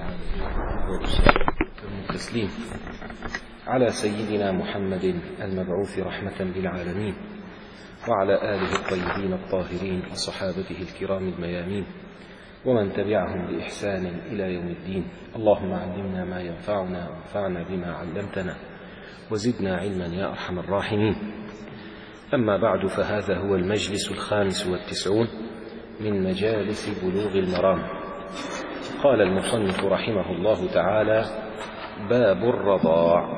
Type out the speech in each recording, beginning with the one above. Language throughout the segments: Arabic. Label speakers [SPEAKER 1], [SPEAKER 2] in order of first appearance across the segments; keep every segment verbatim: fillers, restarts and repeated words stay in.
[SPEAKER 1] والتسليم على سيدنا محمد المبعوث رحمة للعالمين وعلى آله الطيبين الطاهرين وصحابته الكرام الميامين ومن تبعهم بإحسان إلى يوم الدين. اللهم علمنا ما ينفعنا وانفعنا بما علمتنا وزدنا علما يا أرحم الراحمين. أما بعد، فهذا هو المجلس الخامس والتسعون من مجالس بلوغ المرام. قال المصنف رحمه الله تعالى: باب الرضاع.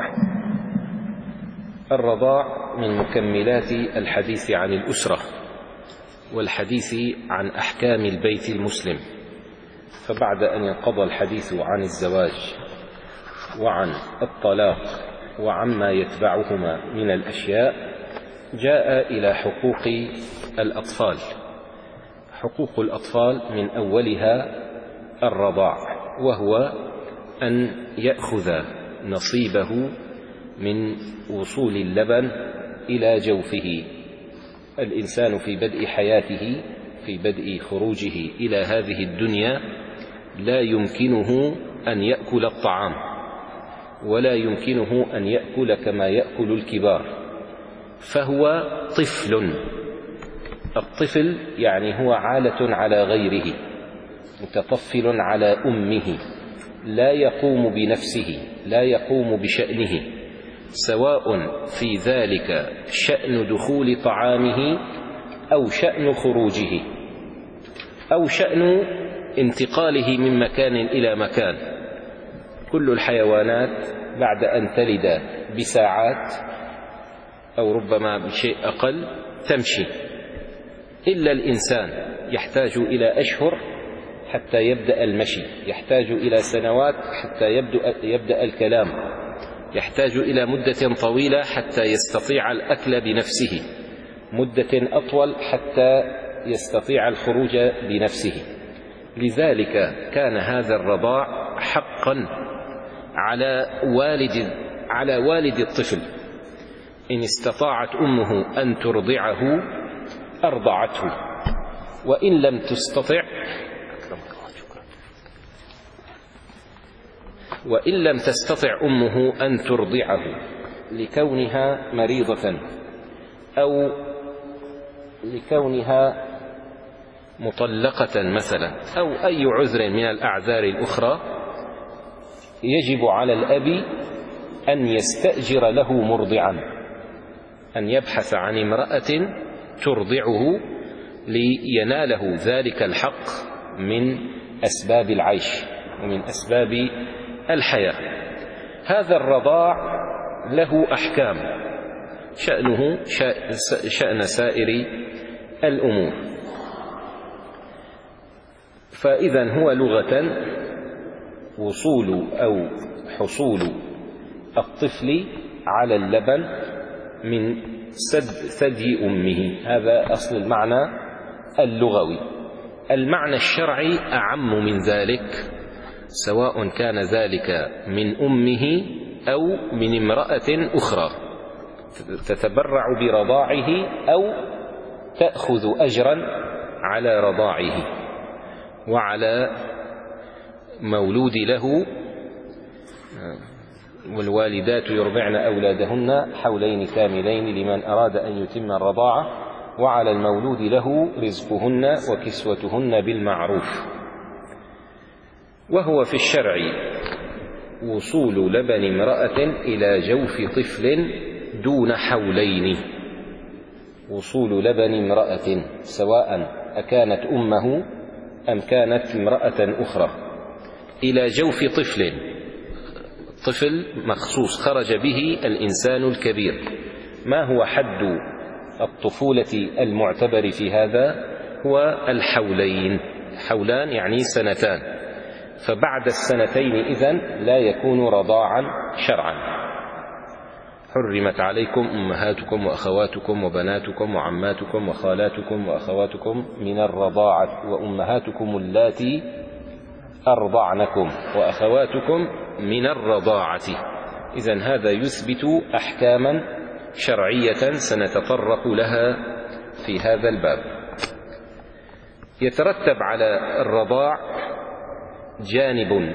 [SPEAKER 1] الرضاع من مكملات الحديث عن الأسرة والحديث عن أحكام البيت المسلم. فبعد أن ينقضى الحديث عن الزواج وعن الطلاق وعما يتبعهما من الأشياء، جاء إلى حقوق الأطفال. حقوق الأطفال من أولها الرضاع، وهو أن يأخذ نصيبه من وصول اللبن إلى جوفه. الإنسان في بدء حياته، في بدء خروجه إلى هذه الدنيا، لا يمكنه أن يأكل الطعام ولا يمكنه أن يأكل كما يأكل الكبار، فهو طفل. الطفل يعني هو عالة على غيره، متطفل على أمه، لا يقوم بنفسه، لا يقوم بشأنه، سواء في ذلك شأن دخول طعامه أو شأن خروجه أو شأن انتقاله من مكان إلى مكان. كل الحيوانات بعد أن تلد بساعات أو ربما بشيء أقل تمشي، إلا الإنسان يحتاج إلى أشهر حتى يبدأ المشي، يحتاج إلى سنوات حتى يبدأ, يبدأ الكلام، يحتاج إلى مدة طويلة حتى يستطيع الأكل بنفسه، مدة أطول حتى يستطيع الخروج بنفسه. لذلك كان هذا الرضاع حقا على والد على والد الطفل. إن استطاعت أمه أن ترضعه أرضعته، وإن لم تستطع وإن لم تستطع أمه أن ترضعه لكونها مريضة أو لكونها مطلقة مثلا أو أي عذر من الأعذار الأخرى، يجب على الأب أن يستأجر له مرضعا، أن يبحث عن امرأة ترضعه ليناله ذلك الحق من أسباب العيش ومن أسباب الحياة. هذا الرضاع له أحكام، شأنه شأن سائر الأمور. فإذا هو لغة وصول أو حصول الطفل على اللبن من ثدي أمه، هذا أصل المعنى اللغوي. المعنى الشرعي أعم من ذلك، سواء كان ذلك من أمه أو من امرأة أخرى تتبرع برضاعه أو تأخذ أجرا على رضاعه. وعلى مولود له، والوالدات يرضعن أولادهن حولين كاملين لمن أراد أن يتم الرضاعة، وعلى المولود له رزقهن وكسوتهن بالمعروف. وهو في الشرع وصول لبن امرأة إلى جوف طفل دون حولين. وصول لبن امرأة سواء أكانت أمه أم كانت امرأة أخرى إلى جوف طفل، طفل مخصوص خرج به الإنسان الكبير. ما هو حد الطفولة المعتبر في هذا؟ هو الحولين، حولان يعني سنتان، فبعد السنتين إذن لا يكون رضاعا شرعا. حرمت عليكم أمهاتكم وأخواتكم وبناتكم وعماتكم وخالاتكم وأخواتكم من الرضاعة وأمهاتكم اللاتي أرضعنكم وأخواتكم من الرضاعة. إذن هذا يثبت أحكاما شرعية سنتطرق لها في هذا الباب. يترتب على الرضاع جانب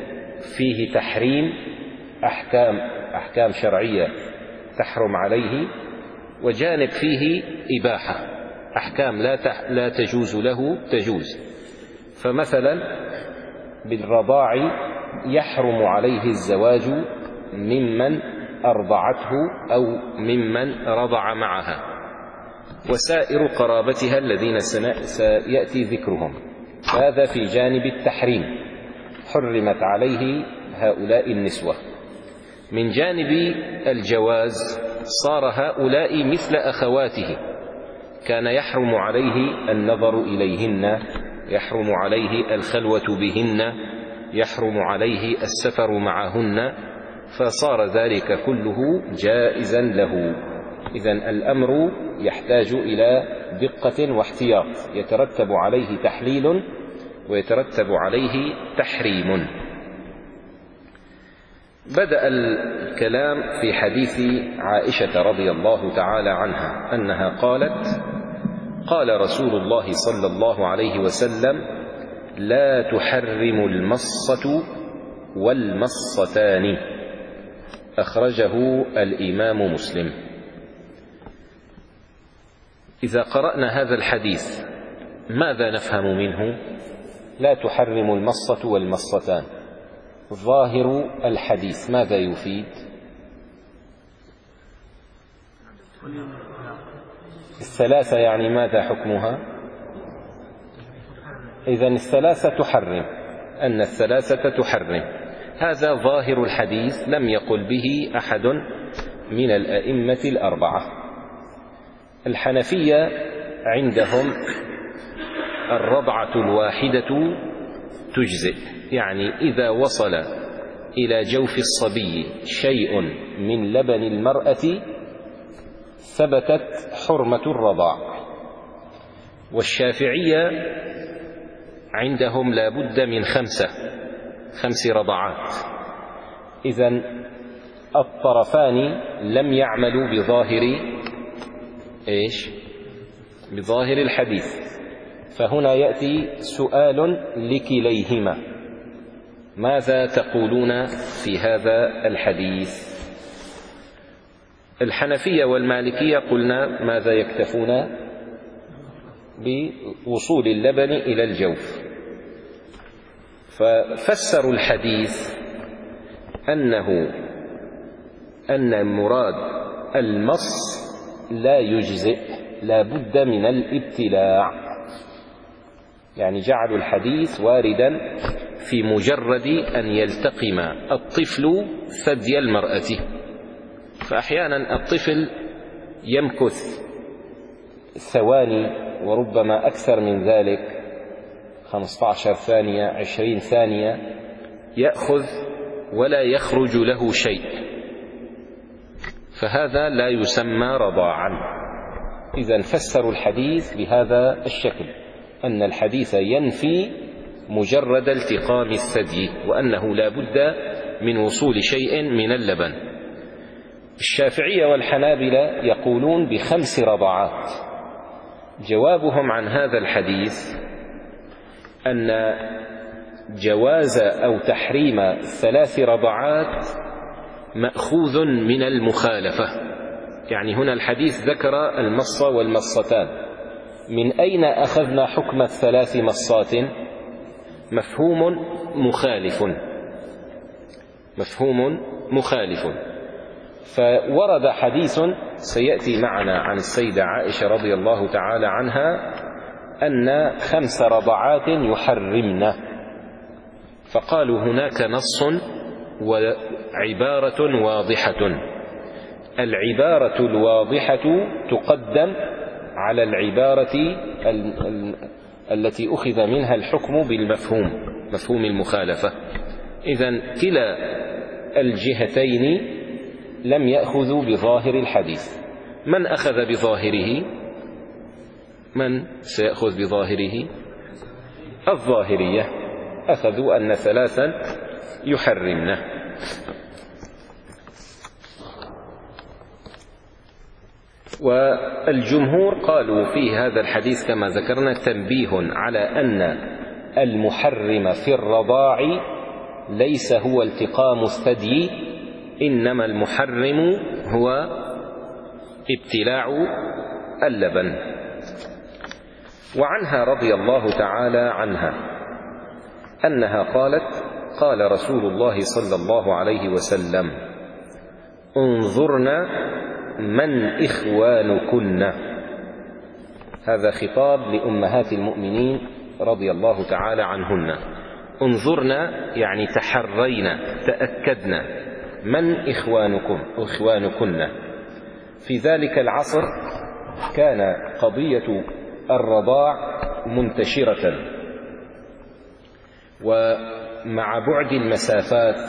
[SPEAKER 1] فيه تحريم أحكام أحكام شرعية تحرم عليه، وجانب فيه إباحة أحكام لا لا تجوز له تجوز. فمثلا بالرضاع يحرم عليه الزواج ممن أرضعته أو ممن رضع معها، وسائر قرابتها الذين سيأتي ذكرهم، هذا في جانب التحريم حرمت عليه هؤلاء النسوة. من جانب الجواز صار هؤلاء مثل أخواته، كان يحرم عليه النظر إليهن، يحرم عليه الخلوة بهن، يحرم عليه السفر معهن، فصار ذلك كله جائزا له. إذن الأمر يحتاج إلى دقة واحتياط، يترتب عليه تحليل ويترتب عليه تحريم. بدأ الكلام في حديث عائشة رضي الله تعالى عنها أنها قالت: قال رسول الله صلى الله عليه وسلم: لا تحرم المصة والمصتان، أخرجه الإمام مسلم. إذا قرأنا هذا الحديث ماذا نفهم منه؟ لا تحرم المصة والمصتان، ظاهر الحديث ماذا يفيد؟ الثلاثة يعني ماذا حكمها؟ إذن الثلاثة تحرم، أن الثلاثة تحرم، هذا ظاهر الحديث، لم يقل به أحد من الأئمة الأربعة. الحنفية عندهم الرضعة الواحدة تجزئ، يعني إذا وصل إلى جوف الصبي شيء من لبن المرأة ثبتت حرمة الرضاع. والشافعية عندهم لا بد من خمسة خمس رضعات، إذن الطرفان لم يعملوا بظاهر إيش؟ بظاهر الحديث. فهنا يأتي سؤال لكليهما: ماذا تقولون في هذا الحديث؟ الحنفية والمالكية قلنا ماذا يكتفون؟ بوصول اللبن إلى الجوف. ففسروا الحديث أنه أن المراد المص لا يجزئ، لا بد من الابتلاع، يعني جعلوا الحديث واردا في مجرد أن يلتقم الطفل ثدي المرأة. فأحيانا الطفل يمكث ثواني وربما أكثر من ذلك، خمسة عشر ثانية، عشرين ثانية، يأخذ ولا يخرج له شيء، فهذا لا يسمى رضاعا. إذن فسروا الحديث بهذا الشكل، أن الحديث ينفي مجرد التقام الثدي، وأنه لا بد من وصول شيء من اللبن. الشافعية والحنابلة يقولون بخمس رضعات. جوابهم عن هذا الحديث أن جواز أو تحريم ثلاث رضعات مأخوذ من المخالفة، يعني هنا الحديث ذكر المص والمصتان، من أين أخذنا حكم الثلاث مصات؟ مفهوم مخالف، مفهوم مخالف. فورد حديث سيأتي معنا عن السيدة عائشة رضي الله تعالى عنها أن خمس رضعات يحرمن، فقالوا هناك نص وعبارة واضحة. العبارة الواضحة تقدم على العبارة ال ال التي أخذ منها الحكم بالمفهوم، مفهوم المخالفة. إذن كلا الجهتين لم يأخذوا بظاهر الحديث. من أخذ بظاهره؟ من سيأخذ بظاهره؟ الظاهرية، أخذوا أن ثلاثا يحرمن. والجمهور قالوا في هذا الحديث كما ذكرنا تنبيه على أن المحرم في الرضاع ليس هو التقام الثدي، إنما المحرم هو ابتلاع اللبن. وعنها رضي الله تعالى عنها أنها قالت: قال رسول الله صلى الله عليه وسلم: انظرن من إخوانكن. هذا خطاب لأمهات المؤمنين رضي الله تعالى عنهن. انظرن يعني تحرين، تأكدن من إخوانكم إخوانكن. في ذلك العصر كان قضية الرضاع منتشرة، ومع بعد المسافات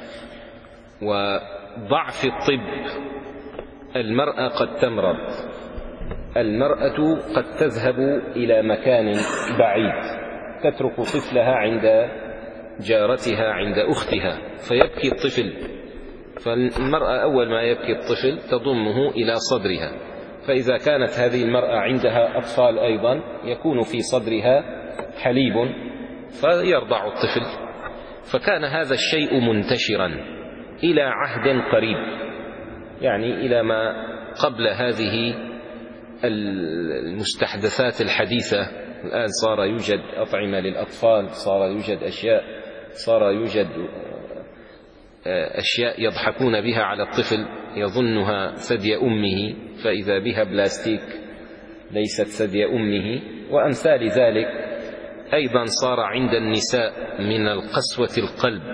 [SPEAKER 1] وضعف الطب المرأة قد تمرض، المرأة قد تذهب إلى مكان بعيد، تترك طفلها عند جارتها عند أختها فيبكي الطفل، فالمرأة أول ما يبكي الطفل تضمه إلى صدرها، فإذا كانت هذه المرأة عندها أطفال أيضا يكون في صدرها حليب فيرضع الطفل. فكان هذا الشيء منتشرا إلى عهد قريب، يعني إلى ما قبل هذه المستحدثات الحديثة. الآن صار يوجد أطعمة للأطفال، صار يوجد أشياء صار يوجد أشياء يضحكون بها على الطفل يظنها ثدي أمه فإذا بها بلاستيك ليست ثدي أمه، وأمثال ذلك. أيضا صار عند النساء من القسوة القلب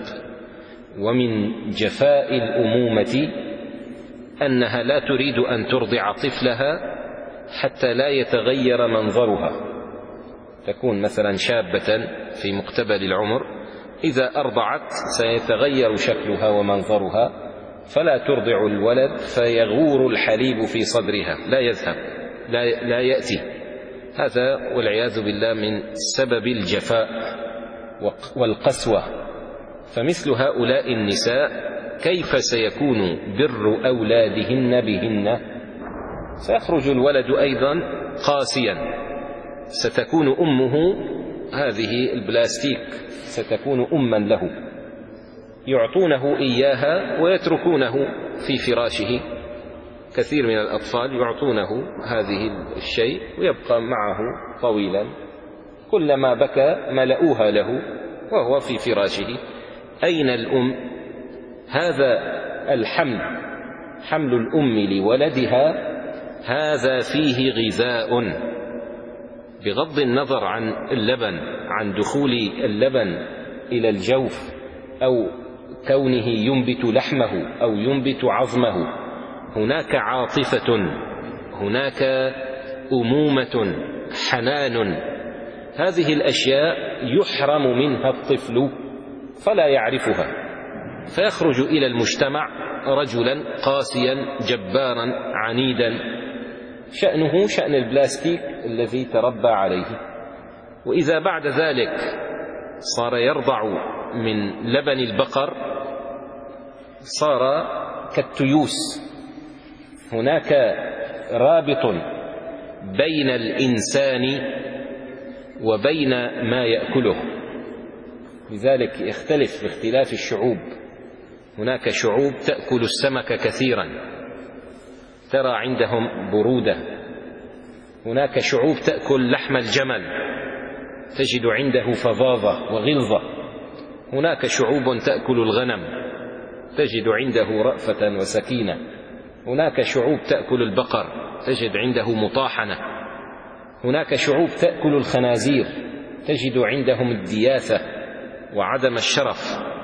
[SPEAKER 1] ومن جفاء الأمومة أنها لا تريد أن ترضع طفلها حتى لا يتغير منظرها. تكون مثلا شابة في مقتبل العمر، إذا أرضعت سيتغير شكلها ومنظرها، فلا ترضع الولد فيغور الحليب في صدرها، لا يذهب، لا, لا يأتي. هذا والعياذ بالله من سبب الجفاء والقسوة. فمثل هؤلاء النساء كيف سيكون بر أولادهن بهن؟ سيخرج الولد أيضا قاسيا، ستكون أمه هذه البلاستيك، ستكون أما له، يعطونه إياها ويتركونه في فراشه. كثير من الأطفال يعطونه هذه الشيء ويبقى معه طويلا، كلما بكى ملؤوها له وهو في فراشه. أين الأم؟ هذا الحمل، حمل الأم لولدها، هذا فيه غذاء، بغض النظر عن اللبن، عن دخول اللبن إلى الجوف أو كونه ينبت لحمه أو ينبت عظمه. هناك عاطفة، هناك أمومة، حنان. هذه الأشياء يحرم منها الطفل فلا يعرفها، فيخرج إلى المجتمع رجلا قاسيا جبارا عنيدا، شأنه شأن البلاستيك الذي تربى عليه. وإذا بعد ذلك صار يرضع من لبن البقر صار كالتيوس. هناك رابط بين الإنسان وبين ما يأكله، لذلك يختلف باختلاف الشعوب. هناك شعوب تأكل السمك كثيرا ترى عندهم برودة، هناك شعوب تأكل لحم الجمل تجد عنده فظاظة وغلظة، هناك شعوب تأكل الغنم تجد عنده رأفة وسكينة، هناك شعوب تأكل البقر تجد عنده مطاحنة، هناك شعوب تأكل الخنازير تجد عندهم الدياثة وعدم الشرف.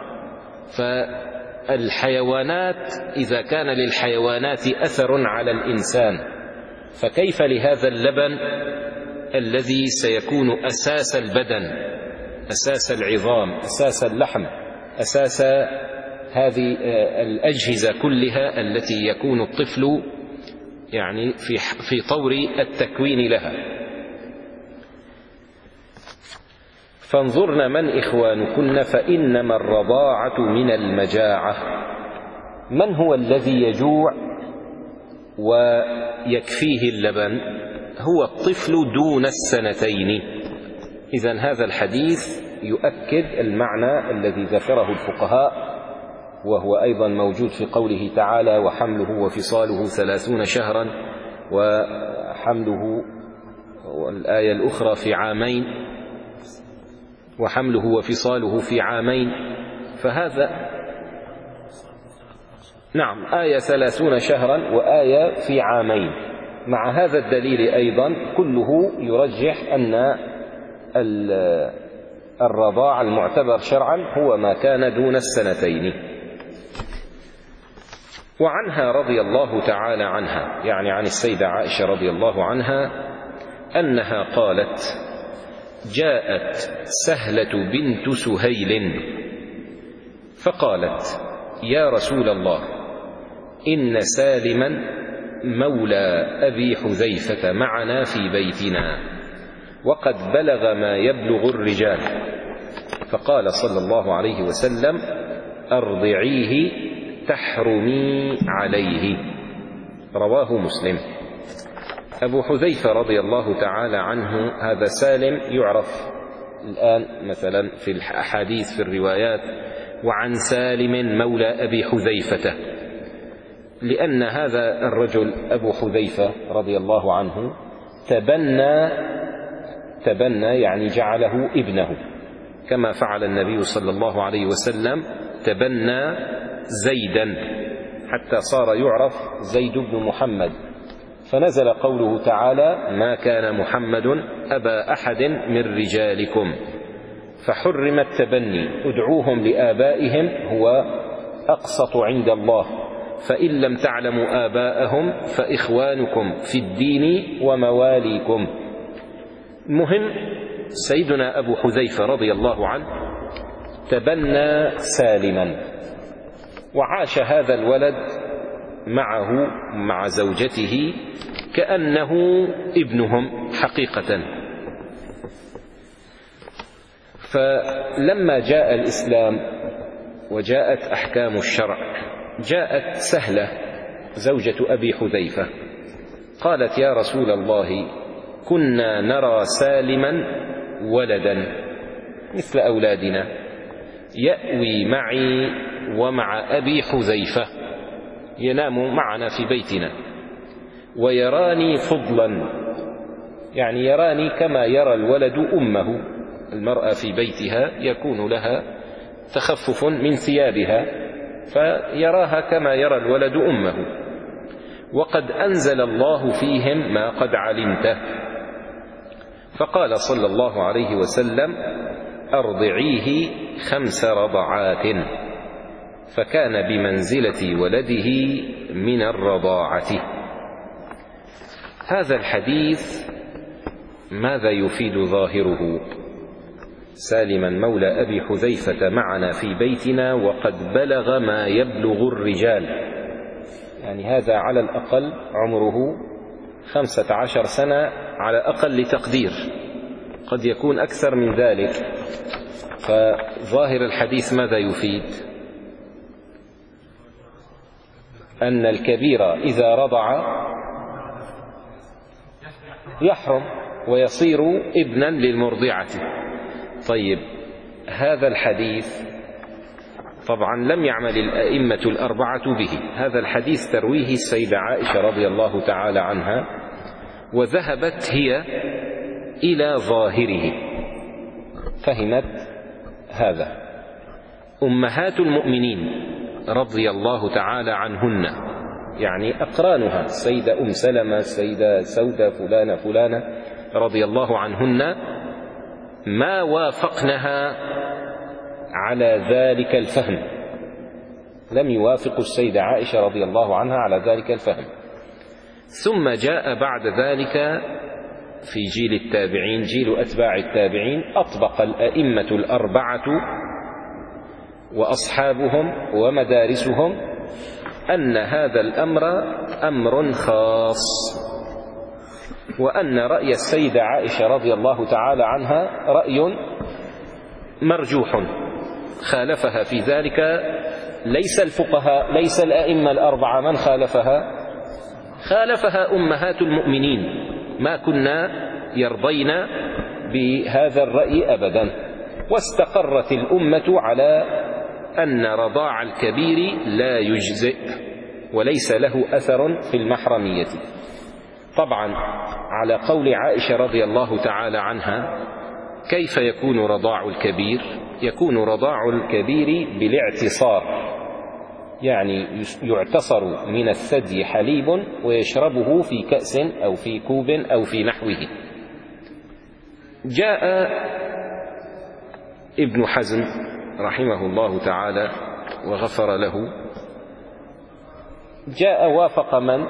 [SPEAKER 1] فالحيوانات إذا كان للحيوانات أثر على الإنسان، فكيف لهذا اللبن الذي سيكون أساس البدن، أساس العظام، أساس اللحم، أساس هذه الأجهزة كلها التي يكون الطفل يعني في في طور التكوين لها. فانظرن من إخوانكن فإنما الرضاعة من المجاعة. من هو الذي يجوع ويكفيه اللبن؟ هو الطفل دون السنتين. إذن هذا الحديث يؤكد المعنى الذي ذكره الفقهاء، وهو أيضا موجود في قوله تعالى: وحمله وفصاله ثلاثون شهرا، وحمله والآية الأخرى في عامين، وحمله وفصاله في عامين. فهذا نعم آية ثلاثون شهرا وآية في عامين. مع هذا الدليل أيضا كله يرجح أن الرضاع المعتبر شرعا هو ما كان دون السنتين. وعنها رضي الله تعالى عنها، يعني عن السيدة عائشة رضي الله عنها، أنها قالت: جاءت سهلة بنت سهيل فقالت: يا رسول الله، إن سالما مولى أبي حذيفة معنا في بيتنا، وقد بلغ ما يبلغ الرجال. فقال صلى الله عليه وسلم: أرضعيه تحرمي عليه. رواه مسلم. أبو حذيفة رضي الله تعالى عنه هذا سالم يعرف الآن مثلا في الأحاديث في الروايات: وعن سالم مولى أبي حذيفة، لأن هذا الرجل أبو حذيفة رضي الله عنه تبنى تبنى يعني جعله ابنه، كما فعل النبي صلى الله عليه وسلم، تبنى زيدا حتى صار يعرف زيد بن محمد. فنزل قوله تعالى: ما كان محمد أبا أحد من رجالكم، فحرم التبني. ادعوهم لآبائهم هو أقسط عند الله، فإن لم تعلموا آباءهم فإخوانكم في الدين ومواليكم. المهم سيدنا أبو حذيفة رضي الله عنه تبنى سالما، وعاش هذا الولد معه مع زوجته كأنه ابنهم حقيقة. فلما جاء الإسلام وجاءت أحكام الشرع، جاءت سهلة زوجة أبي حذيفة قالت: يا رسول الله، كنا نرى سالما ولدا مثل أولادنا يأوي معي ومع أبي حذيفة، ينام معنا في بيتنا، ويراني فضلا، يعني يراني كما يرى الولد أمه. المرأة في بيتها يكون لها تخفف من ثيابها، فيراها كما يرى الولد أمه. وقد أنزل الله فيهم ما قد علمته. فقال صلى الله عليه وسلم: أرضعيه خمس رضعات. فكان بمنزلة ولده من الرضاعة. هذا الحديث ماذا يفيد ظاهره؟ سالما مولى أبي حذيفة معنا في بيتنا وقد بلغ ما يبلغ الرجال، يعني هذا على الأقل عمره خمسة عشر سنة على أقل تقدير، قد يكون أكثر من ذلك. فظاهر الحديث ماذا يفيد؟ أن الكبير إذا رضع يحرم ويصير ابنا للمرضعة. طيب، هذا الحديث طبعا لم يعمل الأئمة الأربعة به. هذا الحديث ترويه السيدة عائشة رضي الله تعالى عنها، وذهبت هي إلى ظاهره، فهمت هذا. أمهات المؤمنين رضي الله تعالى عنهن، يعني أقرانها، السيدة أم سلمة، السيدة سودة، فلانة فلانة، رضي الله عنهن، ما وافقنها على ذلك الفهم، لم يوافق السيدة عائشة رضي الله عنها على ذلك الفهم. ثم جاء بعد ذلك في جيل التابعين، جيل أتباع التابعين، أطبق الأئمة الأربعة وأصحابهم ومدارسهم أن هذا الأمر أمر خاص، وأن رأي السيدة عائشة رضي الله تعالى عنها رأي مرجوح، خالفها في ذلك ليس الفقهاء، ليس الأئمة الأربعة، من خالفها؟ خالفها أمهات المؤمنين، ما كنا يرضين بهذا الرأي أبدا. واستقرت الأمة على أن رضاع الكبير لا يجزئ وليس له أثر في المحرمية. طبعا على قول عائشة رضي الله تعالى عنها: كيف يكون رضاع الكبير؟ يكون رضاع الكبير بالاعتصار، يعني يعتصر من الثدي حليب ويشربه في كأس أو في كوب أو في نحوه. جاء ابن حزم رحمه الله تعالى وغفر له، جاء وافق من؟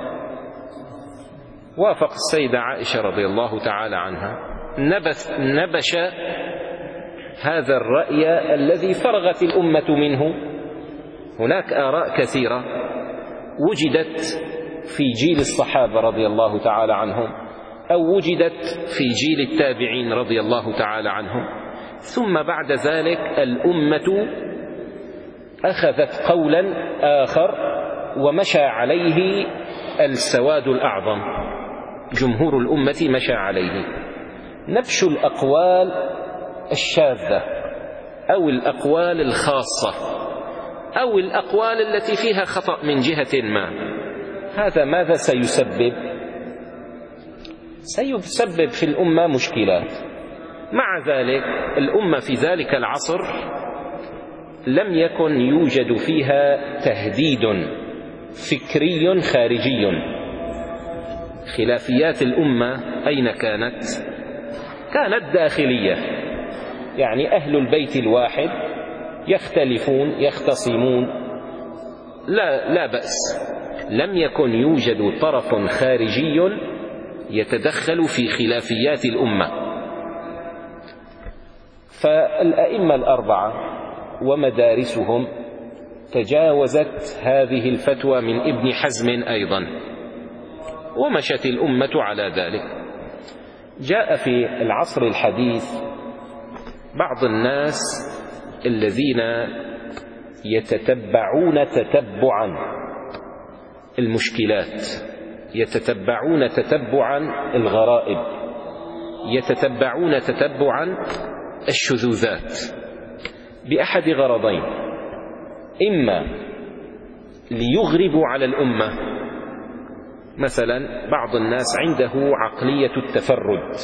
[SPEAKER 1] وافق السيدة عائشة رضي الله تعالى عنها، نبث نبش هذا الرأي الذي فرغت الأمة منه. هناك آراء كثيرة وجدت في جيل الصحابة رضي الله تعالى عنهم، أو وجدت في جيل التابعين رضي الله تعالى عنهم، ثم بعد ذلك الأمة أخذت قولا آخر ومشى عليه السواد الأعظم، جمهور الأمة مشى عليه. نبش الأقوال الشاذة أو الأقوال الخاصة أو الأقوال التي فيها خطأ من جهة ما، هذا ماذا سيسبب؟ سيسبب في الأمة مشكلات. مع ذلك الأمة في ذلك العصر لم يكن يوجد فيها تهديد فكري خارجي. خلافيات الأمة أين كانت؟ كانت داخلية، يعني أهل البيت الواحد يختلفون يختصمون، لا, لا بأس. لم يكن يوجد طرف خارجي يتدخل في خلافيات الأمة. فالأئمة الأربعة ومدارسهم تجاوزت هذه الفتوى من ابن حزم أيضا، ومشت الأمة على ذلك. جاء في العصر الحديث بعض الناس الذين يتتبعون تتبعا المشكلات، يتتبعون تتبعا الغرائب، يتتبعون تتبعا الشذوذات بأحد غرضين: إما ليغربوا على الأمة، مثلا بعض الناس عنده عقلية التفرد،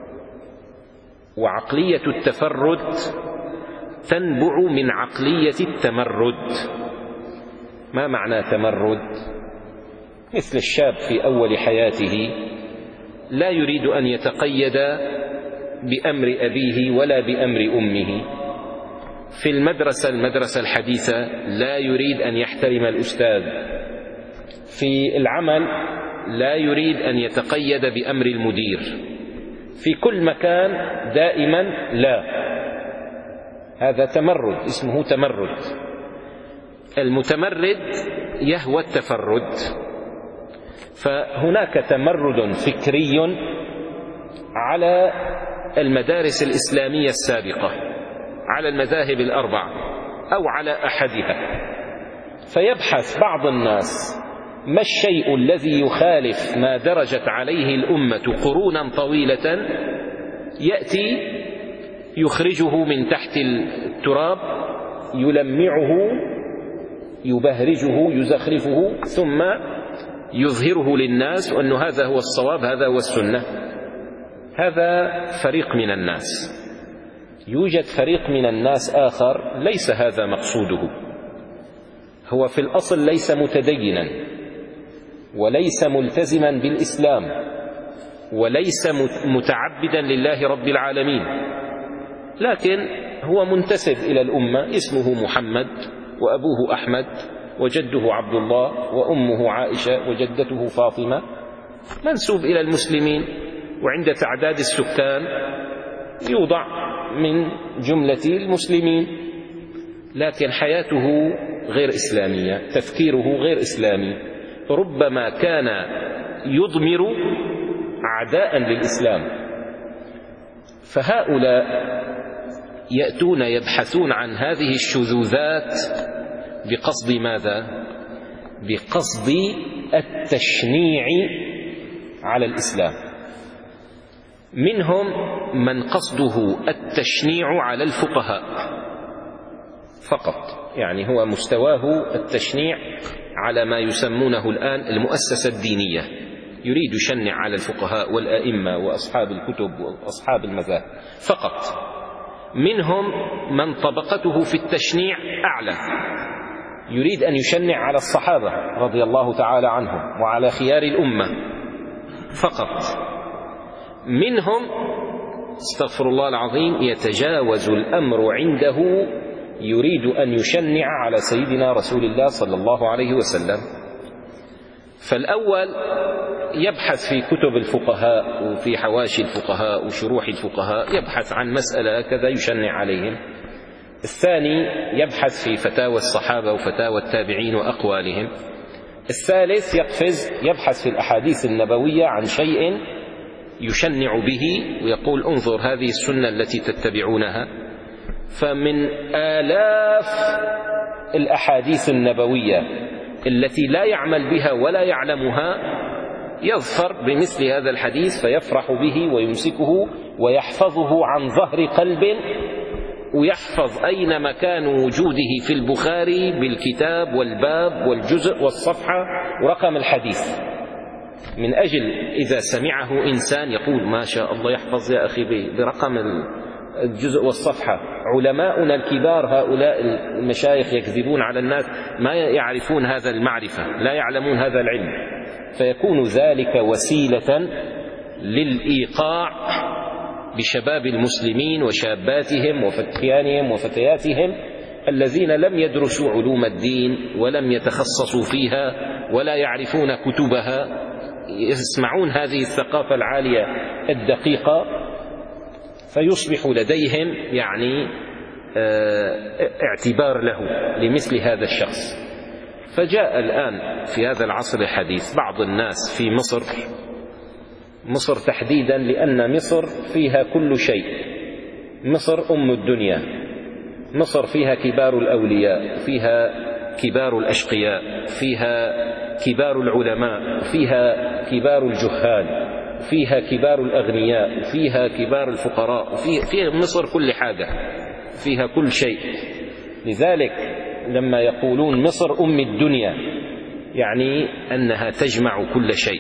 [SPEAKER 1] وعقلية التفرد تنبع من عقلية التمرد. ما معنى تمرد؟ مثل الشاب في أول حياته لا يريد أن يتقيد بأمر أبيه ولا بأمر أمه، في المدرسة المدرسة الحديثة لا يريد أن يحترم الأستاذ، في العمل لا يريد أن يتقيد بأمر المدير، في كل مكان دائما لا. هذا تمرد، اسمه تمرد. المتمرد يهوى التفرد. فهناك تمرد فكري على المدارس الإسلامية السابقة، على المذاهب الأربع أو على أحدها، فيبحث بعض الناس ما الشيء الذي يخالف ما درجت عليه الأمة قرونا طويلة، يأتي يخرجه من تحت التراب، يلمعه، يبهرجه، يزخرفه، ثم يظهره للناس وأن هذا هو الصواب، هذا هو السنة. هذا فريق من الناس. يوجد فريق من الناس آخر ليس هذا مقصوده، هو في الأصل ليس متدينا وليس ملتزما بالإسلام وليس متعبدا لله رب العالمين، لكن هو منتسب إلى الأمة، اسمه محمد وأبوه أحمد وجده عبد الله وأمه عائشة وجدته فاطمة، منسوب إلى المسلمين، وعند تعداد السكان يوضع من جملة المسلمين، لكن حياته غير إسلامية، تفكيره غير إسلامي، ربما كان يضمر أعداء للإسلام. فهؤلاء يأتون يبحثون عن هذه الشذوذات بقصد ماذا؟ بقصد التشنيع على الإسلام. منهم من قصده التشنيع على الفقهاء فقط، يعني هو مستواه التشنيع على ما يسمونه الآن المؤسسة الدينية، يريد يشنع على الفقهاء والأئمة وأصحاب الكتب وأصحاب المذاهب فقط. منهم من طبقته في التشنيع أعلى، يريد أن يشنع على الصحابة رضي الله تعالى عنهم وعلى خيار الأمة فقط. منهم استغفر الله العظيم يتجاوز الأمر عنده، يريد أن يشنع على سيدنا رسول الله صلى الله عليه وسلم. فالأول يبحث في كتب الفقهاء وفي حواشي الفقهاء وشروح الفقهاء، يبحث عن مسألة كذا يشنع عليهم. الثاني يبحث في فتاوى الصحابة وفتاوى التابعين وأقوالهم. الثالث يقفز يبحث في الأحاديث النبوية عن شيء يشنع به ويقول انظر هذه السنة التي تتبعونها. فمن آلاف الأحاديث النبوية التي لا يعمل بها ولا يعلمها يظفر بمثل هذا الحديث فيفرح به ويمسكه ويحفظه عن ظهر قلب، ويحفظ أين مكان وجوده في البخاري بالكتاب والباب والجزء والصفحة ورقم الحديث، من أجل إذا سمعه إنسان يقول ما شاء الله يحفظ يا أخي برقم الجزء والصفحة. علماؤنا الكبار هؤلاء المشايخ يكذبون على الناس، ما يعرفون هذا المعرفة، لا يعلمون هذا العلم، فيكون ذلك وسيلة للإيقاع بشباب المسلمين وشاباتهم وفتيانهم وفتياتهم الذين لم يدرسوا علوم الدين ولم يتخصصوا فيها ولا يعرفون كتبها، يسمعون هذه الثقافة العالية الدقيقة فيصبح لديهم يعني اعتبار له لمثل هذا الشخص. فجاء الآن في هذا العصر الحديث بعض الناس في مصر، مصر تحديدا لأن مصر فيها كل شيء، مصر أم الدنيا، مصر فيها كبار الأولياء، فيها كبار الأشقياء، فيها كبار العلماء، فيها كبار الجهال، فيها كبار الأغنياء، فيها كبار الفقراء، فيها مصر كل حاجة، فيها كل شيء. لذلك لما يقولون مصر أم الدنيا يعني أنها تجمع كل شيء.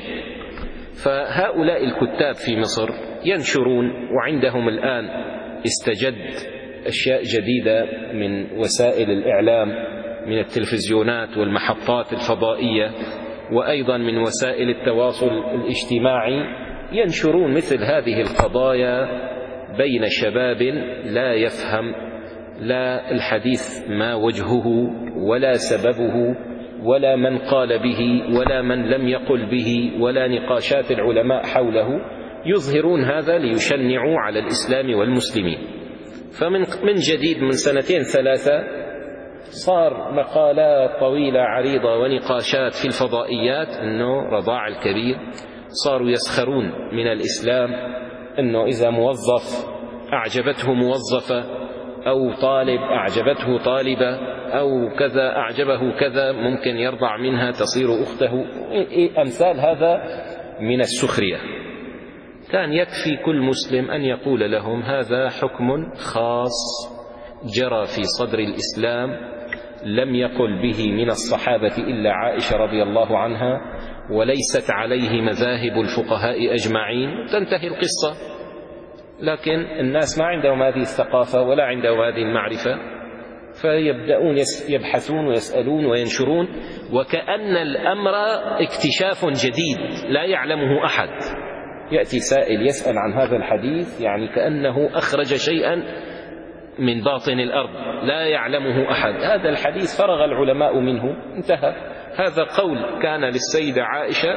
[SPEAKER 1] فهؤلاء الكتاب في مصر ينشرون، وعندهم الآن استجد أشياء جديدة من وسائل الإعلام، من التلفزيونات والمحطات الفضائية وأيضا من وسائل التواصل الاجتماعي، ينشرون مثل هذه القضايا بين شباب لا يفهم لا الحديث ما وجهه ولا سببه ولا من قال به ولا من لم يقل به ولا نقاشات العلماء حوله، يظهرون هذا ليشنعوا على الإسلام والمسلمين. فمن من جديد من سنتين ثلاثة صار مقالات طويلة عريضة ونقاشات في الفضائيات أنه رضاع الكبير، صاروا يسخرون من الإسلام، أنه إذا موظف أعجبته موظفة أو طالب أعجبته طالبة أو كذا أعجبه كذا ممكن يرضع منها تصير أخته، أمثال هذا من السخرية. كان يكفي كل مسلم أن يقول لهم هذا حكم خاص جرى في صدر الإسلام، لم يقل به من الصحابة إلا عائشة رضي الله عنها، وليست عليه مذاهب الفقهاء أجمعين، تنتهي القصة. لكن الناس ما عندهم هذه الثقافة ولا عندهم هذه المعرفة، فيبدأون يبحثون ويسألون وينشرون، وكأن الأمر اكتشاف جديد لا يعلمه أحد. يأتي سائل يسأل عن هذا الحديث يعني كأنه أخرج شيئا من باطن الأرض لا يعلمه أحد. هذا الحديث فرغ العلماء منه، انتهى. هذا قول كان للسيدة عائشة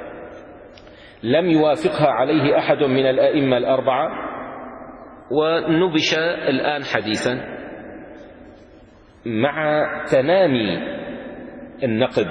[SPEAKER 1] لم يوافقها عليه أحد من الأئمة الأربعة، ونبش الآن حديثا مع تنامي النقد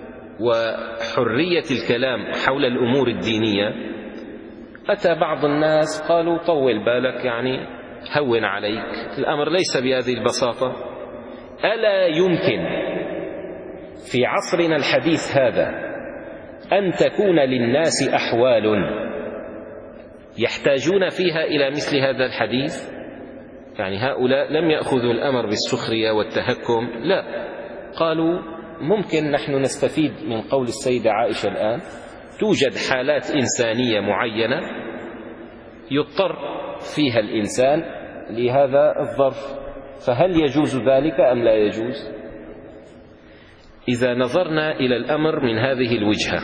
[SPEAKER 1] وحرية الكلام حول الأمور الدينية. أتى بعض الناس قالوا طول بالك، يعني هون عليك، الأمر ليس بهذه البساطة. ألا يمكن في عصرنا الحديث هذا أن تكون للناس أحوال يحتاجون فيها إلى مثل هذا الحديث؟ يعني هؤلاء لم يأخذوا الأمر بالسخرية والتهكم، لا، قالوا ممكن نحن نستفيد من قول السيدة عائشة الآن، توجد حالات إنسانية معينة يضطر فيها الإنسان لهذا الظرف، فهل يجوز ذلك أم لا يجوز؟ إذا نظرنا إلى الأمر من هذه الوجهة،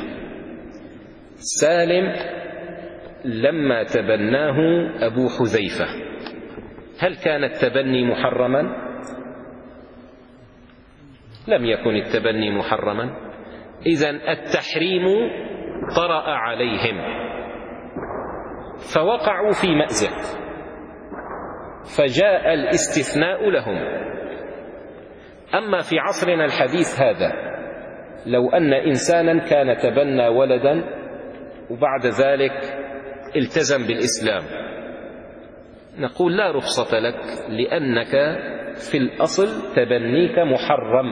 [SPEAKER 1] سالم لما تبناه أبو حذيفة هل كان التبني محرما؟ لم يكن التبني محرما. إذن التحريم طرأ عليهم فوقعوا في مأزق، فجاء الاستثناء لهم. أما في عصرنا الحديث هذا، لو أن إنسانا كان تبنى ولدا وبعد ذلك التزم بالإسلام، نقول لا رخصة لك، لأنك في الأصل تبنيك محرم.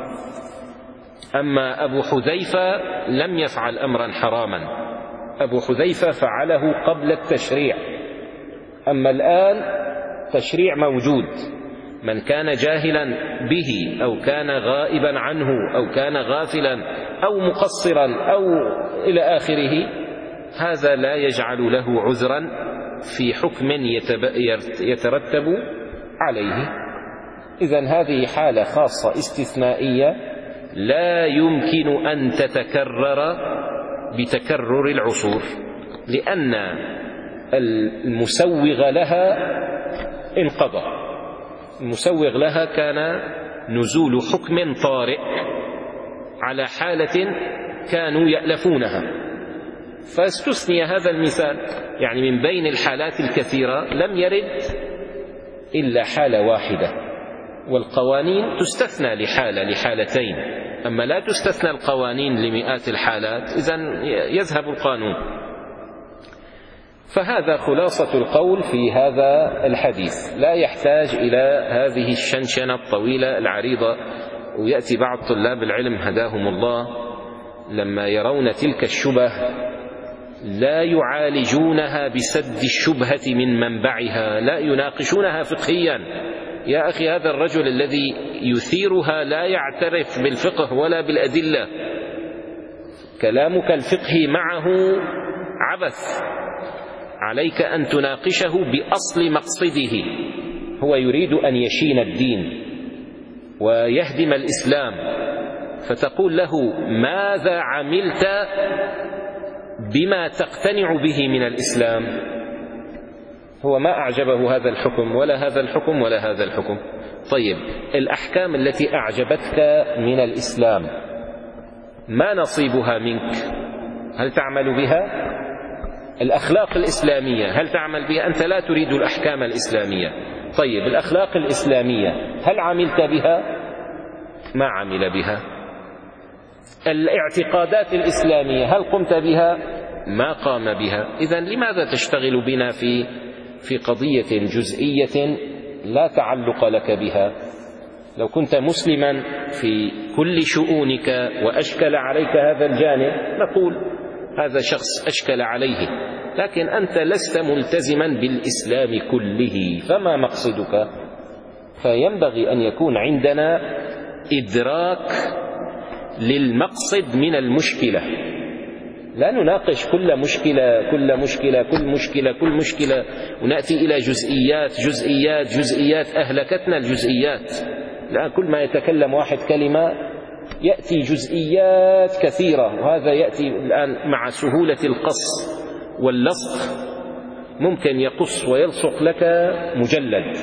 [SPEAKER 1] أما أبو حذيفة لم يفعل أمرا حراما، أبو حذيفة فعله قبل التشريع، أما الآن تشريع موجود، من كان جاهلا به أو كان غائبا عنه أو كان غافلا أو مقصرا أو إلى آخره، هذا لا يجعل له عذرا في حكم يترتب عليه. إذن هذه حالة خاصة استثنائية لا يمكن أن تتكرر بتكرر العصور، لأن المسوغ لها انقضى. المسوغ لها كان نزول حكم طارئ على حالة كانوا يألفونها، فاستثني هذا المثال. يعني من بين الحالات الكثيرة لم يرد إلا حالة واحدة، والقوانين تستثنى لحالة لحالتين، أما لا تستثنى القوانين لمئات الحالات، إذن يذهب القانون. فهذا خلاصة القول في هذا الحديث، لا يحتاج إلى هذه الشنشنة الطويلة العريضة. ويأتي بعض طلاب العلم هداهم الله لما يرون تلك الشبه لا يعالجونها بسد الشبهة من منبعها، لا يناقشونها فقهيا. يا أخي، هذا الرجل الذي يثيرها لا يعترف بالفقه ولا بالأدلة، كلامك الفقهي معه عبث، عليك أن تناقشه بأصل مقصده. هو يريد أن يشين الدين ويهدم الإسلام، فتقول له ماذا عملت بما تقتنع به من الإسلام؟ هو ما أعجبه هذا الحكم ولا هذا الحكم ولا هذا الحكم. طيب، الأحكام التي أعجبتك من الإسلام ما نصيبها منك؟ هل تعمل بها؟ الأخلاق الإسلامية هل تعمل بها؟ أنت لا تريد الأحكام الإسلامية. طيب، الأخلاق الإسلامية هل عملت بها؟ ما عمل بها. الاعتقادات الإسلامية هل قمت بها؟ ما قام بها. إذن لماذا تشتغل بنا في في قضية جزئية لا تعلق لك بها؟ لو كنت مسلما في كل شؤونك وأشكل عليك هذا الجانب نقول هذا شخص أشكل عليه، لكن أنت لست ملتزما بالإسلام كله، فما مقصدك؟ فينبغي أن يكون عندنا إدراك للمقصد من المشكلة، لا نناقش كل مشكلة كل مشكلة كل مشكلة كل مشكلة ونأتي إلى جزئيات جزئيات جزئيات. أهلكتنا الجزئيات. لا، كل ما يتكلم واحد كلمة يأتي جزئيات كثيرة، وهذا يأتي الآن مع سهولة القص واللصق، ممكن يقص ويلصق لك مجلد.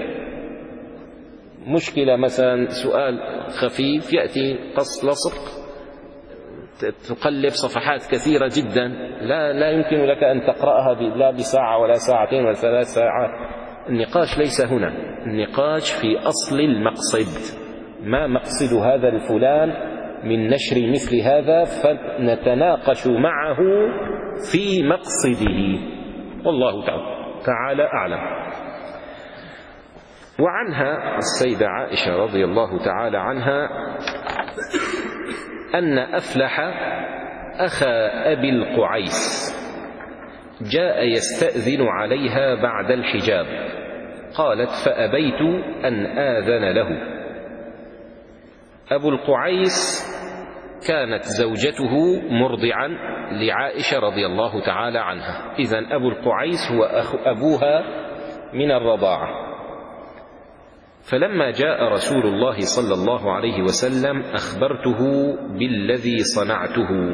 [SPEAKER 1] مشكلة مثلا سؤال خفيف يأتي قص لصق، تقلب صفحات كثيرة جدا، لا لا يمكن لك أن تقرأها لا بساعة ولا ساعتين ولا ثلاث ساعات. النقاش ليس هنا، النقاش في أصل المقصد. ما مقصد هذا الفلان من نشر مثل هذا، فنتناقش معه في مقصده، والله تعالى أعلم. وعنها السيدة عائشة رضي الله تعالى عنها أن أفلح أخا أبي القعيس جاء يستأذن عليها بعد الحجاب، قالت: فأبيت أن آذن له. أبو القعيس كانت زوجته مرضعا لعائشة رضي الله تعالى عنها، إذن أبو القعيس هو أخ أبوها من الرضاعة. فلما جاء رسول الله صلى الله عليه وسلم أخبرته بالذي صنعته،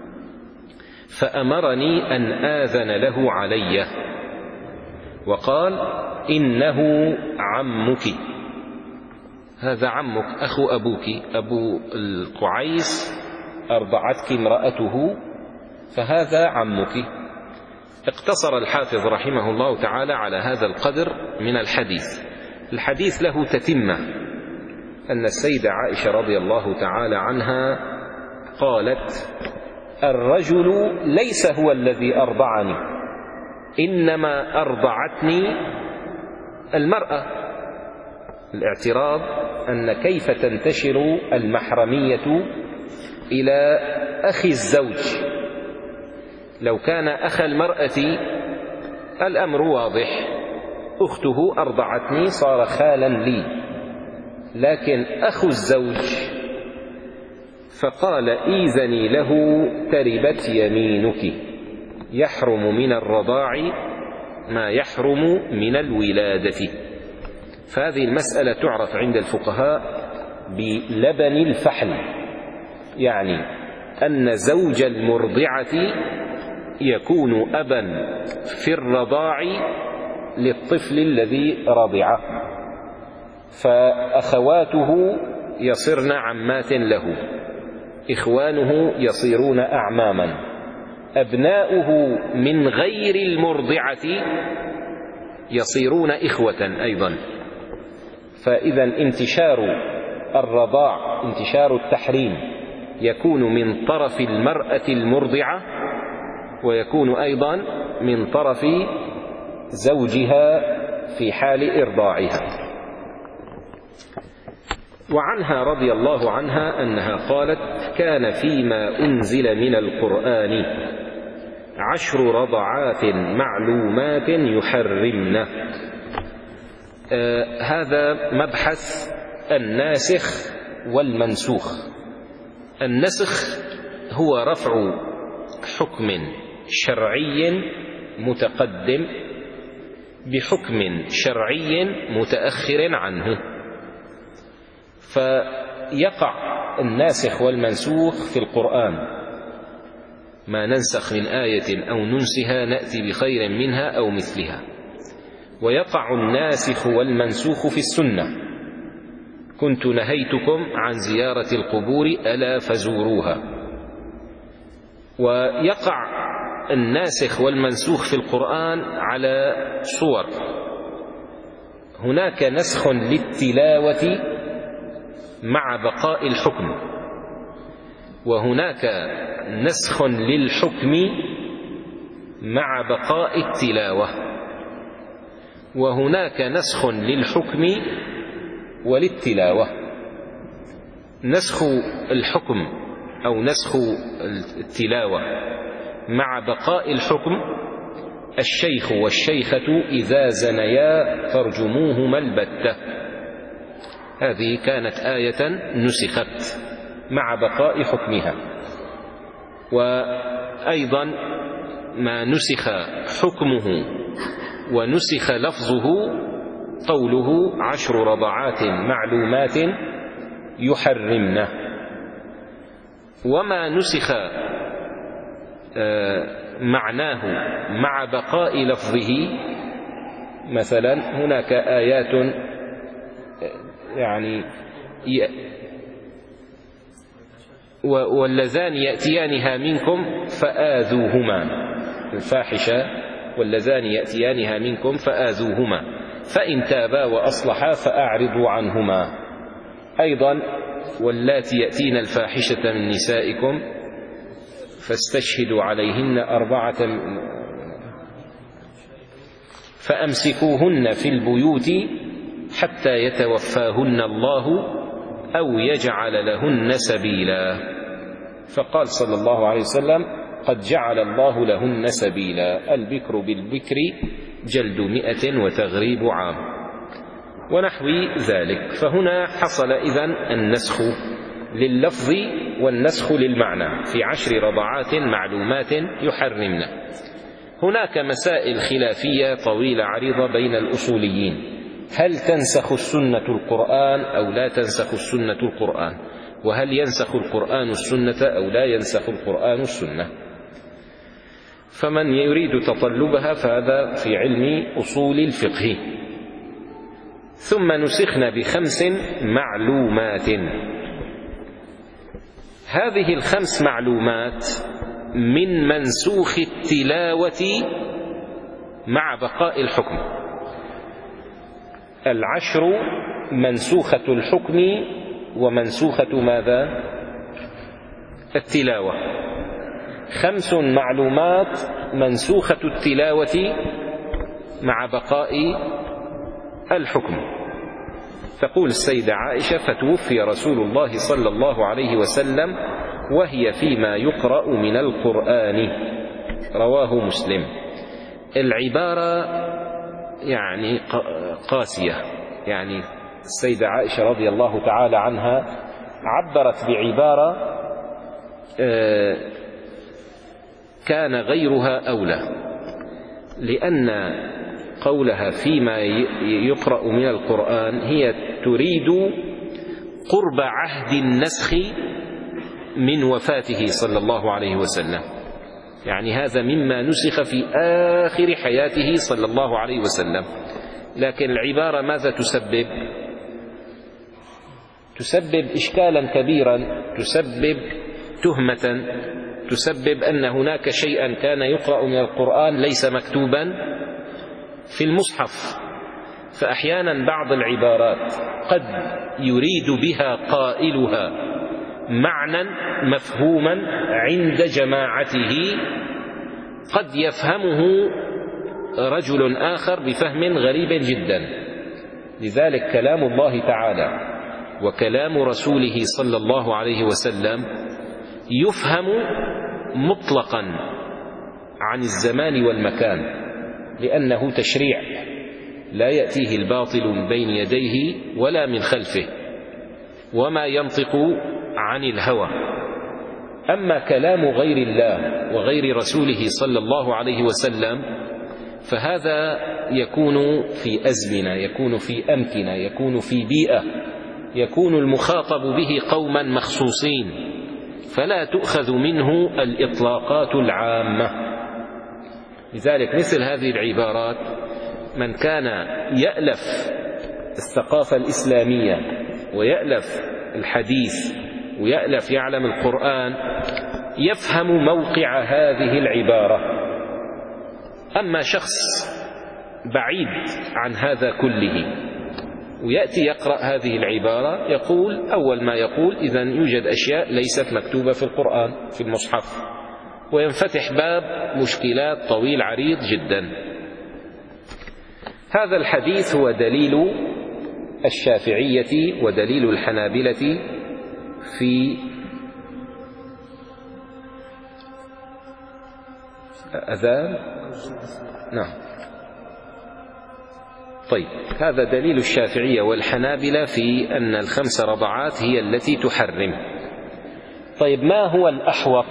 [SPEAKER 1] فأمرني أن آذن له علي، وقال: إنه عمك، هذا عمك أخو أبوك، أبو القعيس أرضعتك امرأته، فهذا عمك. اقتصر الحافظ رحمه الله تعالى على هذا القدر من الحديث. الحديث له تتمة، أن السيدة عائشة رضي الله تعالى عنها قالت: الرجل ليس هو الذي أرضعني، إنما أرضعتني المرأة. الاعتراض أن كيف تنتشر المحرمية إلى أخي الزوج؟ لو كان أخ المرأة الأمر واضح، أخته أرضعتني صار خالا لي، لكن أخو الزوج فقال: إيذني له تربت يمينك، يحرم من الرضاع ما يحرم من الولادة. فهذه المسألة تعرف عند الفقهاء بلبن الفحل، يعني أن زوج المرضعة يكون أبا في الرضاع للطفل الذي رضعه، فأخواته يصرن عمات له، إخوانه يصيرون أعماما، أبناؤه من غير المرضعة يصيرون إخوة أيضا. فإذا انتشار الرضاع، انتشار التحريم، يكون من طرف المرأة المرضعة، ويكون أيضا من طرف زوجها في حال إرضاعها. وعنها رضي الله عنها أنها قالت: كان فيما أنزل من القرآن عشر رضعات معلومات يحرمن. آه هذا مبحث الناسخ والمنسوخ. النسخ هو رفع حكم شرعي متقدم بحكم شرعي متأخر عنه، فيقع الناسخ والمنسوخ في القرآن، ما ننسخ من آية أو ننسها نأتي بخير منها أو مثلها. ويقع الناسخ والمنسوخ في السنة، كنت نهيتكم عن زيارة القبور ألا فزوروها. ويقع الناسخ والمنسوخ في القرآن على صور، هناك نسخ للتلاوة مع بقاء الحكم، وهناك نسخ للحكم مع بقاء التلاوة، وهناك نسخ للحكم وللتلاوة. نسخ الحكم أو نسخ التلاوة مع بقاء الحكم: الشيخ والشيخة إذا زنيا فارجموهما البتة. هذه كانت آية نسخت مع بقاء حكمها. وأيضا ما نسخ حكمه ونسخ لفظه قوله: عشر رضعات معلومات يحرمن. وما نسخ معناه مع بقاء لفظه، مثلا هناك آيات يعني واللذان يأتيانها منكم فآذوهما، الفاحشة واللذان يأتيانها منكم فآذوهما فإن تابا وأصلحا فأعرضوا عنهما. أيضا واللاتي يأتين الفاحشة من نسائكم فاستشهدوا عليهن أربعة فأمسكوهن في البيوت حتى يتوفاهن الله أو يجعل لهن سبيلا. فقال صلى الله عليه وسلم: قد جعل الله لهن سبيلا، البكر بالبكر جلد مئة وتغريب عام ونحو ذلك. فهنا حصل إذن النسخ لللفظ والنسخ للمعنى في عشر رضعات معلومات يحرمن. هناك مسائل خلافية طويلة عريضة بين الأصوليين: هل تنسخ السنة القرآن أو لا تنسخ السنة القرآن؟ وهل ينسخ القرآن السنة أو لا ينسخ القرآن السنة؟ فمن يريد تطلبها فهذا في علم أصول الفقه. ثم نسخنا بخمس معلومات. هذه الخمس معلومات من منسوخ التلاوة مع بقاء الحكم. العشر منسوخة الحكم ومنسوخة ماذا؟ التلاوة. خمس معلومات منسوخة التلاوة مع بقاء الحكم. تقول السيدة عائشة: فتوفي رسول الله صلى الله عليه وسلم وهي فيما يقرأ من القرآن، رواه مسلم. العبارة يعني قاسية، يعني السيدة عائشة رضي الله تعالى عنها عبرت بعبارة كان غيرها أولى، لأن قولها فيما يقرأ من القرآن هي تريد قرب عهد النسخ من وفاته صلى الله عليه وسلم، يعني هذا مما نسخ في آخر حياته صلى الله عليه وسلم. لكن العبارة ماذا تسبب؟ تسبب إشكالا كبيرا، تسبب تهمة، تسبب أن هناك شيئا كان يقرأ من القرآن ليس مكتوبا في المصحف. فأحيانا بعض العبارات قد يريد بها قائلها معنى مفهوما عند جماعته، قد يفهمه رجل آخر بفهم غريب جدا. لذلك كلام الله تعالى وكلام رسوله صلى الله عليه وسلم يفهم مطلقا عن الزمان والمكان، لأنه تشريع لا يأتيه الباطل من بين يديه ولا من خلفه، وما ينطق عن الهوى. أما كلام غير الله وغير رسوله صلى الله عليه وسلم فهذا يكون في أزمنة، يكون في أمكنة، يكون في بيئة، يكون المخاطب به قوما مخصوصين، فلا تؤخذ منه الإطلاقات العامة. لذلك مثل هذه العبارات من كان يألف الثقافة الإسلامية ويألف الحديث ويألف يعلم القرآن يفهم موقع هذه العبارة. أما شخص بعيد عن هذا كله ويأتي يقرأ هذه العبارة يقول أول ما يقول إذن يوجد أشياء ليست مكتوبة في القرآن في المصحف، وينفتح باب مشكلات طويل عريض جدا. هذا الحديث هو دليل الشافعية ودليل الحنابلة في أذان. نعم، طيب، هذا دليل الشافعية والحنابلة في أن الخمس رضعات هي التي تحرم. طيب، ما هو الأحوط،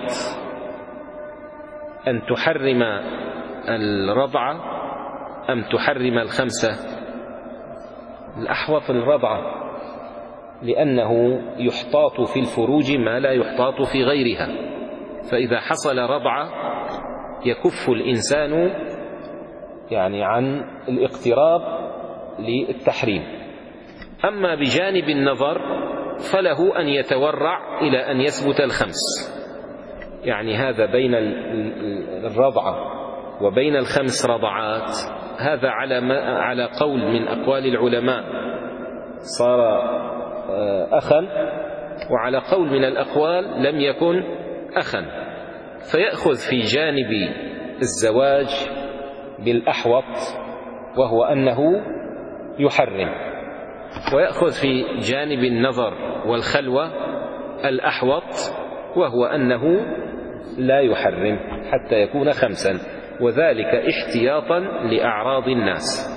[SPEAKER 1] أن تحرم الرضعة أم تحرم الخمسة؟ الأحوط الرضعة، لأنه يحتاط في الفروج ما لا يحتاط في غيرها، فإذا حصل رضعة يكف الإنسان يعني عن الاقتراب للتحريم. أما بجانب النظر فله أن يتورع إلى أن يثبت الخمس، يعني هذا بين الرضعة وبين الخمس رضعات، هذا على ما على قول من أقوال العلماء صار أخا، وعلى قول من الأقوال لم يكن أخا، فيأخذ في جانب الزواج بالأحوط وهو أنه يحرم، ويأخذ في جانب النظر والخلوة الأحوط وهو أنه لا يحرم حتى يكون خمسا، وذلك احتياطا لأعراض الناس.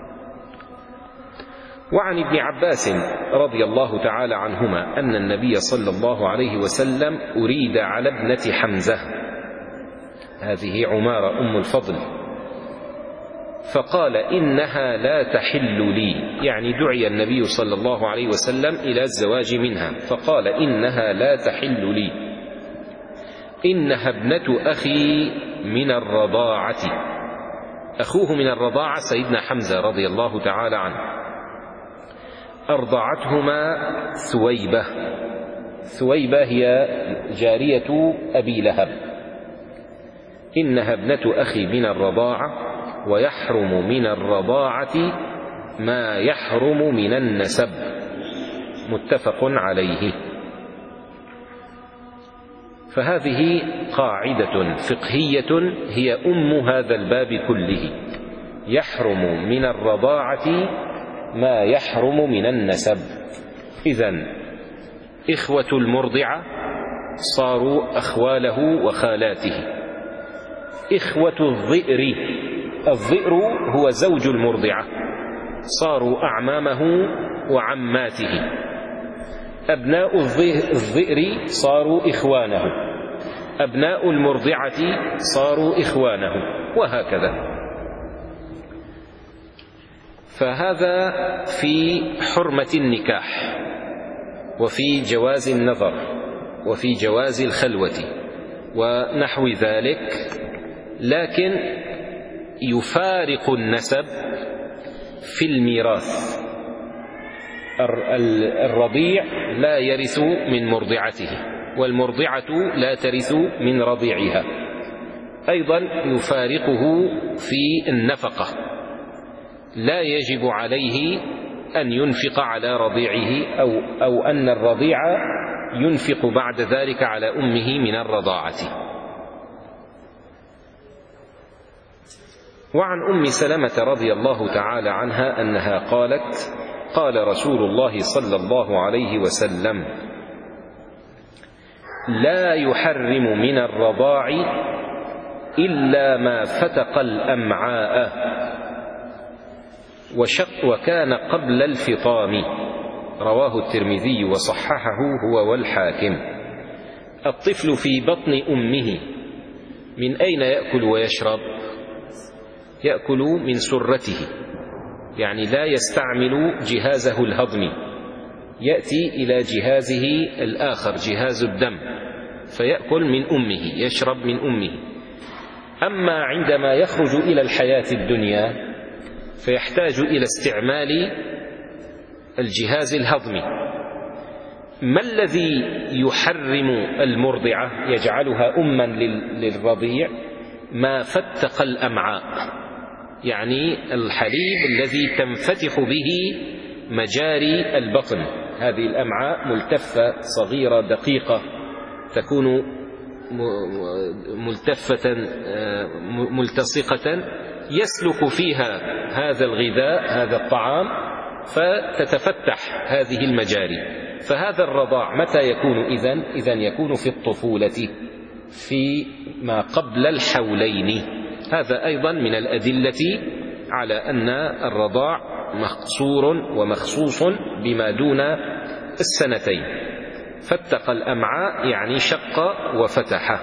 [SPEAKER 1] وعن ابن عباس رضي الله تعالى عنهما أن النبي صلى الله عليه وسلم أريد على ابنة حمزة، هذه عمارة أم الفضل، فقال إنها لا تحل لي، يعني دعي النبي صلى الله عليه وسلم إلى الزواج منها، فقال إنها لا تحل لي، إنها ابنة أخي من الرضاعة. أخوه من الرضاعة سيدنا حمزة رضي الله تعالى عنه، أرضعتهما ثويبة. ثويبة هي جارية أبي لهب. إنها ابنة أخي من الرضاعة، ويحرم من الرضاعة ما يحرم من النسب، متفق عليه. فهذه قاعدة فقهية هي أم هذا الباب كله، يحرم من الرضاعة ما يحرم من النسب. إذن إخوة المرضعة صاروا أخواله وخالاته. إخوة الظئر، الظئر هو زوج المرضعة، صاروا أعمامه وعماته. أبناء الظئر صاروا إخوانه، أبناء المرضعة صاروا إخوانه، وهكذا. فهذا في حرمة النكاح، وفي جواز النظر، وفي جواز الخلوة ونحو ذلك. لكن يفارق النسب في الميراث. الرضيع لا يرث من مرضعته، والمرضعة لا ترث من رضيعها. أيضا يفارقه في النفقة، لا يجب عليه أن ينفق على رضيعه، أو, أو أن الرضيع ينفق بعد ذلك على أمه من الرضاعة. وعن أم سلمة رضي الله تعالى عنها أنها قالت: قال رسول الله صلى الله عليه وسلم: لا يحرم من الرضاع إلا ما فتق الأمعاء وشق وكان قبل الفطام. رواه الترمذي وصححه هو والحاكم. الطفل في بطن أمه من أين يأكل ويشرب؟ يأكل من سرته، يعني لا يستعمل جهازه الهضمي، يأتي إلى جهازه الآخر جهاز الدم، فيأكل من أمه، يشرب من أمه. أما عندما يخرج إلى الحياة الدنيا فيحتاج إلى استعمال الجهاز الهضمي. ما الذي يحرم المرضعة يجعلها أما للرضيع؟ ما فتق الأمعاء، يعني الحليب الذي تنفتح به مجاري البطن. هذه الأمعاء ملتفة صغيرة دقيقة، تكون ملتفة ملتصقة، يسلك فيها هذا الغذاء هذا الطعام فتتفتح هذه المجاري. فهذا الرضاع متى يكون إذن؟ إذن يكون في الطفولة، في ما قبل الحولين. هذا أيضا من الأدلة على أن الرضاع مقصور ومخصوص بما دون السنتين. فتق الأمعاء يعني شق وفتح.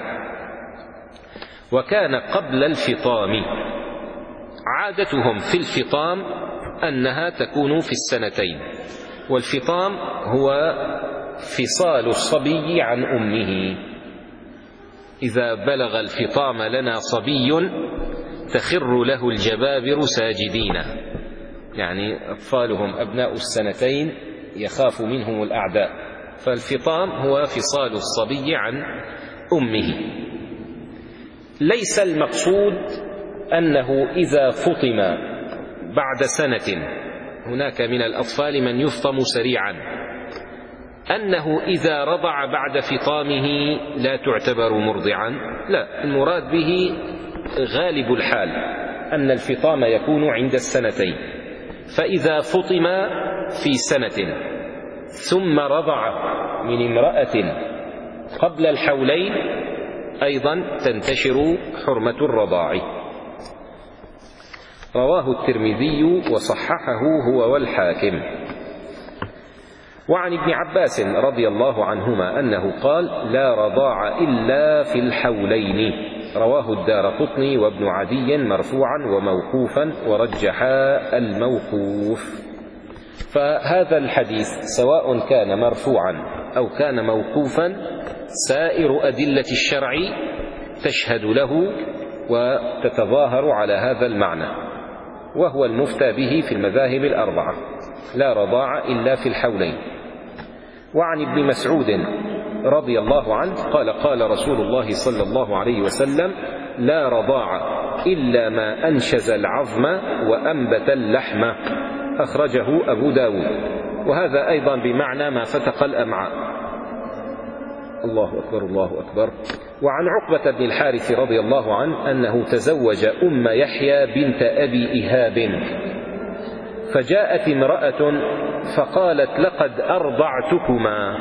[SPEAKER 1] وكان قبل الفطام، عادتهم في الفطام أنها تكون في السنتين. والفطام هو فصال الصبي عن أمه. إذا بلغ الفطام لنا صبي تخر له الجبابر ساجدين، يعني أطفالهم أبناء السنتين يخاف منهم الأعداء. فالفطام هو فصال الصبي عن أمه. ليس المقصود أنه إذا فطم بعد سنة، هناك من الأطفال من يفطم سريعا، أنه إذا رضع بعد فطامه لا تعتبر مرضعا. لا، المراد به غالب الحال أن الفطام يكون عند السنتين. فإذا فطم في سنة ثم رضع من امرأة قبل الحولين أيضا تنتشر حرمة الرضاع. رواه الترمذي وصححه هو والحاكم. وعن ابن عباس رضي الله عنهما أنه قال: لا رضاع إلا في الحولين. رواه الدارقطني وابن عدي مرفوعا وموقوفا، ورجحا الموقوف. فهذا الحديث سواء كان مرفوعا أو كان موقوفا سائر أدلة الشرع تشهد له وتتظاهر على هذا المعنى، وهو المفتى به في المذاهب الأربعة: لا رضاع إلا في الحولين. وعن ابن مسعود رضي الله عنه قال: قال رسول الله صلى الله عليه وسلم: لا رضاع إلا ما أنشز العظم وأنبت اللحم. أخرجه أبو داود. وهذا أيضا بمعنى ما فتق الأمعاء. الله أكبر الله أكبر. وعن عقبة بن الحارث رضي الله عنه أنه تزوج أم يحيى بنت أبي إيهاب، فجاءت امرأة فقالت: لقد أرضعتكما.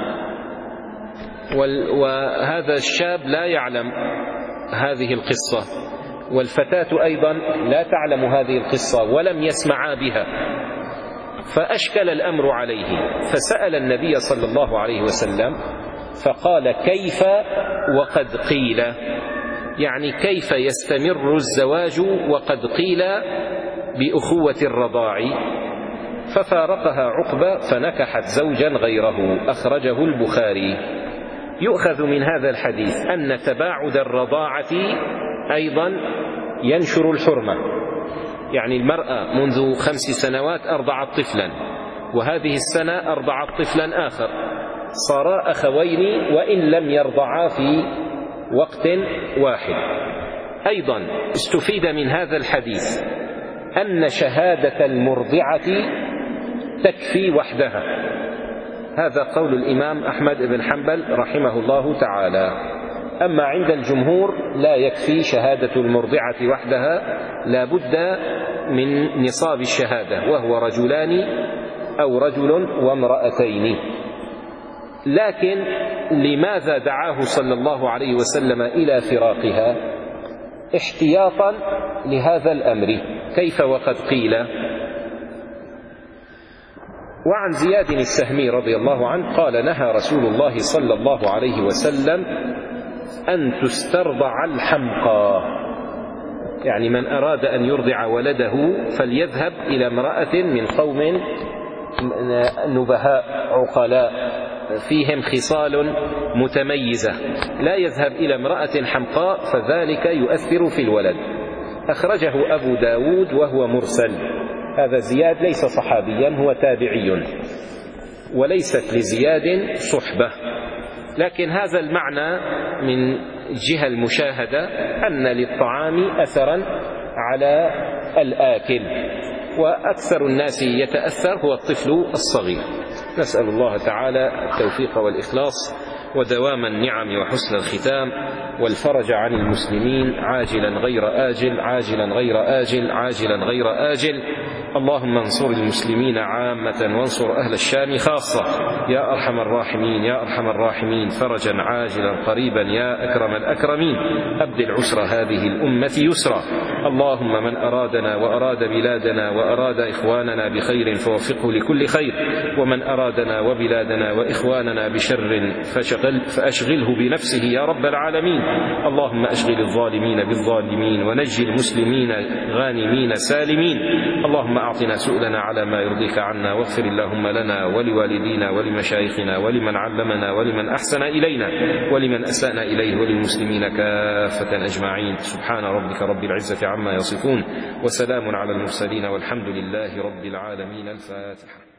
[SPEAKER 1] وهذا الشاب لا يعلم هذه القصة، والفتاة أيضا لا تعلم هذه القصة ولم يسمعا بها، فأشكل الأمر عليه، فسأل النبي صلى الله عليه وسلم فقال: كيف وقد قيل؟ يعني كيف يستمر الزواج وقد قيل بأخوة الرضاع؟ ففارقها عقبة فنكحت زوجا غيره. أخرجه البخاري. يؤخذ من هذا الحديث أن تباعد الرضاعة أيضا ينشر الحرمة. يعني المرأة منذ خمس سنوات أرضعت طفلا، وهذه السنة أرضعت طفلا آخر، صارا أخوين وإن لم يرضعا في وقت واحد. أيضا استفيد من هذا الحديث أن شهادة المرضعة تكفي وحدها. هذا قول الإمام أحمد بن حنبل رحمه الله تعالى. أما عند الجمهور لا يكفي شهادة المرضعة وحدها، لا بد من نصاب الشهادة، وهو رجلان أو رجل وامرأتين. لكن لماذا دعاه صلى الله عليه وسلم إلى فراقها؟ احتياطا لهذا الأمر. كيف وقد قيل؟ وعن زياد السهمي رضي الله عنه قال: نهى رسول الله صلى الله عليه وسلم أن تسترضع الحمقى. يعني من أراد أن يرضع ولده فليذهب إلى امرأة من قوم نبهاء عقلاء فيهم خصال متميزة، لا يذهب إلى امرأة حمقاء فذلك يؤثر في الولد. أخرجه أبو داود وهو مرسل. هذا زياد ليس صحابيا، هو تابعي، وليست لزياد صحبة. لكن هذا المعنى من جهة المشاهدة أن للطعام أثرا على الآكل، وأكثر الناس يتأثر هو الطفل الصغير. نسأل الله تعالى التوفيق والإخلاص ودوام النعم وحسن الختام والفرج عن المسلمين عاجلا غير آجل عاجلا غير آجل عاجلا غير آجل. اللهم انصر المسلمين عامة وانصر أهل الشام خاصة يا أرحم الراحمين يا أرحم الراحمين، فرجا عاجلا قريبا يا أكرم الأكرمين. أبدل عسر هذه الأمة يسرا. اللهم من أرادنا وأراد بلادنا وأراد إخواننا بخير فوفقه لكل خير، ومن أرادنا وبلادنا وإخواننا بشر فشغل فأشغله بنفسه يا رب العالمين. اللهم أشغل الظالمين بالظالمين ونجي المسلمين غانمين سالمين. اللهم أعطنا سؤلنا على ما يرضيك عنا، واغفر اللهم لنا ولوالدينا ولمشايخنا ولمن علمنا ولمن أحسن إلينا ولمن أساءنا إليه وللمسلمين كافة أجمعين. سبحان ربك رب العزة عما يصفون، وسلام على المرسلين، والحمد لله رب العالمين. الفاتحة.